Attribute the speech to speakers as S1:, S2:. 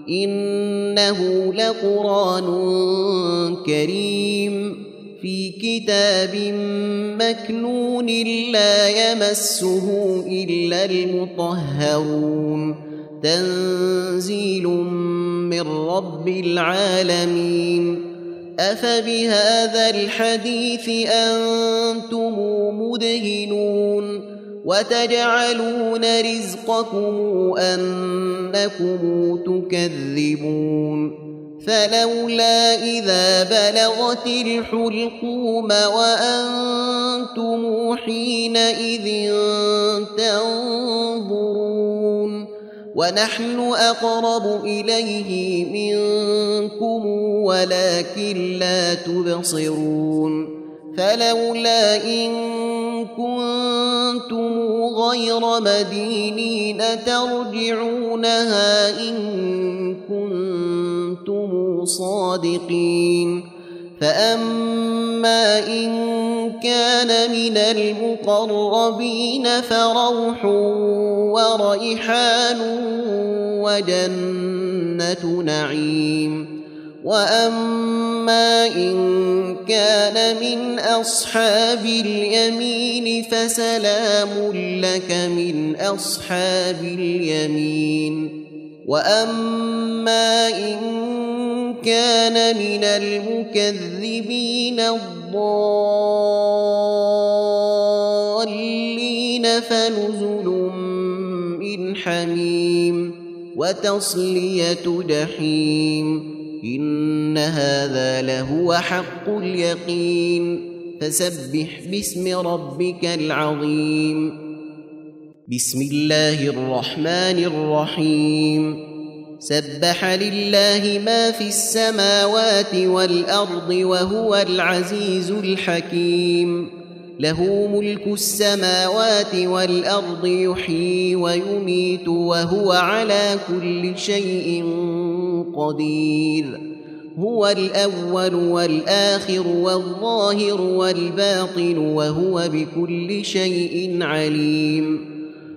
S1: إنه لقرآن كريم في كتاب مكنون لا يمسه إلا المطهرون تنزيل من رب العالمين أفبهذا الحديث أنتم مدهنون وتجعلون رزقكم أنكم تكذبون فلولا إذا بلغت الحلقوم وأنتم حينئذ تنظرون ونحن أقرب إليه منكم ولكن لا تبصرون فلولا إن كنتم غير مدينين ترجعونها إن كنتم صادقين فأما إن كان من المقربين فروح وريحان وجنة نعيم وأما إن كان من أصحاب اليمين فسلام لك من أصحاب اليمين وأما إن كان من المكذبين الضالين فنزل من حميم وتصلية جحيم إن هذا لهو حق اليقين فسبح باسم ربك العظيم بسم الله الرحمن الرحيم سبح لله ما في السماوات والأرض وهو العزيز الحكيم له ملك السماوات والأرض يحيي ويميت وهو على كل شيء قدير هو الأول والآخر والظاهر والباطن وهو بكل شيء عليم